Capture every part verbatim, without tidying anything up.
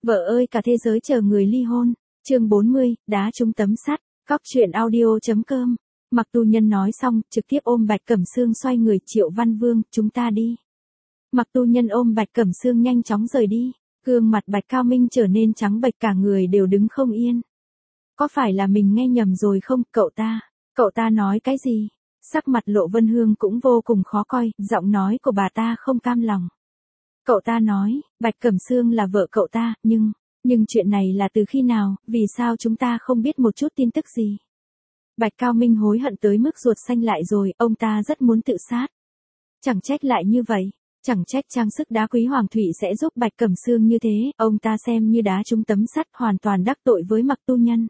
Vợ ơi cả thế giới chờ người ly hôn. Chương bốn mươi, đá trúng tấm sắt. Cóc truyện audio.com. Mặc Tu Nhân nói xong, trực tiếp ôm Bạch Cẩm Sương xoay người, Triệu Văn Vương, chúng ta đi. Mặc Tu Nhân ôm Bạch Cẩm Sương nhanh chóng rời đi. Gương mặt Bạch Cao Minh trở nên trắng bệch, cả người đều đứng không yên. Có phải là mình nghe nhầm rồi không, cậu ta? Cậu ta nói cái gì? Sắc mặt Lộ Vân Hương cũng vô cùng khó coi, giọng nói của bà ta không cam lòng. Cậu ta nói, Bạch Cẩm Sương là vợ cậu ta, nhưng, nhưng chuyện này là từ khi nào, vì sao chúng ta không biết một chút tin tức gì? Bạch Cao Minh hối hận tới mức ruột xanh lại rồi, ông ta rất muốn tự sát. Chẳng trách lại như vậy, chẳng trách trang sức đá quý Hoàng Thủy sẽ giúp Bạch Cẩm Sương như thế, ông ta xem như đá trúng tấm sắt, hoàn toàn đắc tội với Mặc Tu Nhân.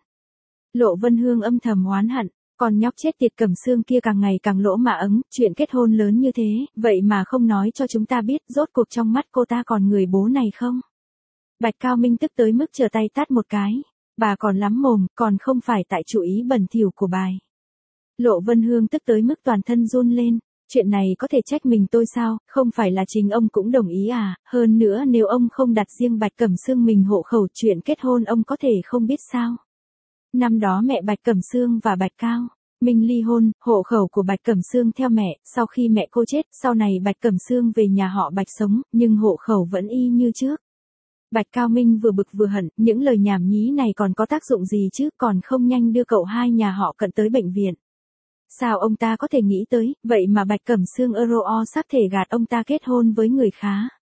Lộ Vân Hương âm thầm oán hận, còn nhóc chết tiệt Cẩm Sương kia càng ngày càng lỗ mạ ứng, chuyện kết hôn lớn như thế, vậy mà không nói cho chúng ta biết, rốt cuộc trong mắt cô ta còn người bố này không? Bạch Cao Minh tức tới mức trở tay tát một cái, bà còn lắm mồm, còn không phải tại chủ ý bẩn thỉu của bài. Lộ Vân Hương tức tới mức toàn thân run lên, chuyện này có thể trách mình tôi sao, không phải là chính ông cũng đồng ý à, hơn nữa nếu ông không đặt riêng Bạch Cẩm Sương mình hộ khẩu, chuyện kết hôn ông có thể không biết sao? Năm đó mẹ Bạch Cẩm Sương và Bạch Cao Minh ly hôn, hộ khẩu của Bạch Cẩm Sương theo mẹ, sau khi mẹ cô chết, sau này Bạch Cẩm Sương về nhà họ Bạch sống, nhưng hộ khẩu vẫn y như trước. Bạch Cao Minh vừa bực vừa hận, những lời nhảm nhí này còn có tác dụng gì chứ, còn không nhanh đưa cậu hai nhà họ Cận tới bệnh viện. Sao ông ta có thể nghĩ tới, vậy mà Bạch Cẩm Sương euro sắp thể gạt ông ta kết hôn với người khá.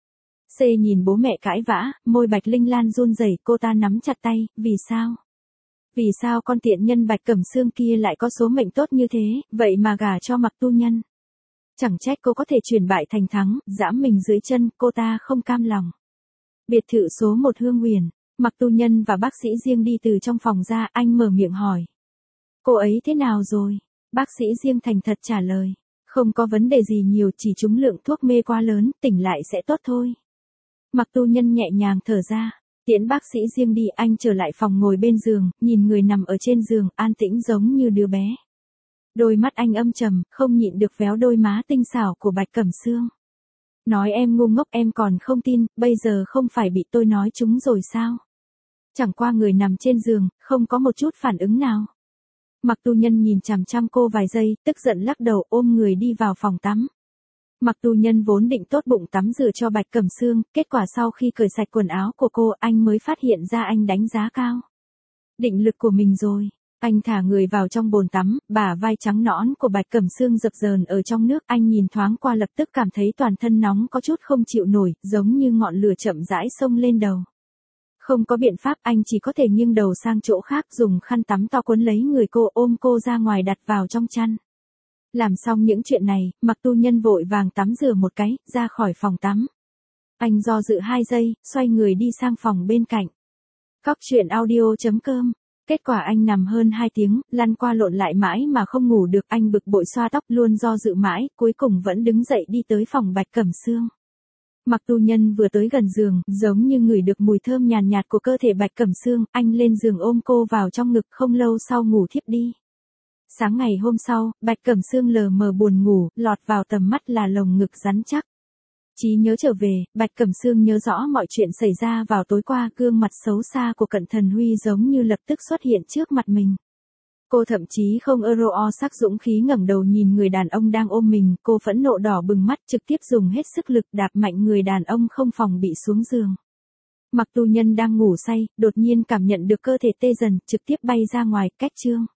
C nhìn bố mẹ cãi vã, môi Bạch Linh Lan run rẩy, cô ta nắm chặt tay, vì sao? Vì sao con tiện nhân Bạch Cẩm Sương kia lại có số mệnh tốt như thế, vậy mà gả cho Mặc Tu Nhân? Chẳng trách cô có thể chuyển bại thành thắng, giẫm mình dưới chân, cô ta không cam lòng. Biệt thự số một Hương Huyền, Mặc Tu Nhân và bác sĩ Diêng đi từ trong phòng ra, anh mở miệng hỏi. Cô ấy thế nào rồi? Bác sĩ Diêng thành thật trả lời. Không có vấn đề gì nhiều, chỉ trúng lượng thuốc mê quá lớn, tỉnh lại sẽ tốt thôi. Mặc Tu Nhân nhẹ nhàng thở ra. Tiễn bác sĩ Diêng đi, anh trở lại phòng ngồi bên giường, nhìn người nằm ở trên giường, an tĩnh giống như đứa bé. Đôi mắt anh âm trầm, không nhịn được véo đôi má tinh xảo của Bạch Cẩm Sương. Nói em ngu ngốc em còn không tin, bây giờ không phải bị tôi nói trúng rồi sao? Chẳng qua người nằm trên giường, không có một chút phản ứng nào. Mặc Tu Nhân nhìn chằm chằm cô vài giây, tức giận lắc đầu ôm người đi vào phòng tắm. Mặc Tu Nhân vốn định tốt bụng tắm rửa cho Bạch Cẩm Sương, kết quả sau khi cởi sạch quần áo của cô, anh mới phát hiện ra anh đánh giá cao định lực của mình rồi. Anh thả người vào trong bồn tắm, bả vai trắng nõn của Bạch Cẩm Sương dập dờn ở trong nước, anh nhìn thoáng qua lập tức cảm thấy toàn thân nóng có chút không chịu nổi, giống như ngọn lửa chậm rãi xông lên đầu. Không có biện pháp, anh chỉ có thể nghiêng đầu sang chỗ khác, dùng khăn tắm to cuốn lấy người cô, ôm cô ra ngoài đặt vào trong chăn. Làm xong những chuyện này, Mặc Tu Nhân vội vàng tắm rửa một cái, ra khỏi phòng tắm. Anh do dự hai giây, xoay người đi sang phòng bên cạnh. Cóc truyện audio.com. Kết quả anh nằm hơn hai tiếng, lăn qua lộn lại mãi mà không ngủ được, anh bực bội xoa tóc, luôn do dự mãi, cuối cùng vẫn đứng dậy đi tới phòng Bạch Cẩm Sương. Mặc Tu Nhân vừa tới gần giường, giống như ngửi được mùi thơm nhàn nhạt, nhạt của cơ thể Bạch Cẩm Sương, anh lên giường ôm cô vào trong ngực, không lâu sau ngủ thiếp đi. Sáng ngày hôm sau, Bạch Cẩm Sương lờ mờ buồn ngủ, lọt vào tầm mắt là lồng ngực rắn chắc. Trí nhớ trở về, Bạch Cẩm Sương nhớ rõ mọi chuyện xảy ra vào tối qua, gương mặt xấu xa của Cận Thần Huy giống như lập tức xuất hiện trước mặt mình. Cô thậm chí không euro sắc dũng khí ngẩng đầu nhìn người đàn ông đang ôm mình, cô phẫn nộ đỏ bừng mắt, trực tiếp dùng hết sức lực đạp mạnh người đàn ông không phòng bị xuống giường. Mặc Tu Nhân đang ngủ say, đột nhiên cảm nhận được cơ thể tê dần, trực tiếp bay ra ngoài, cách chương.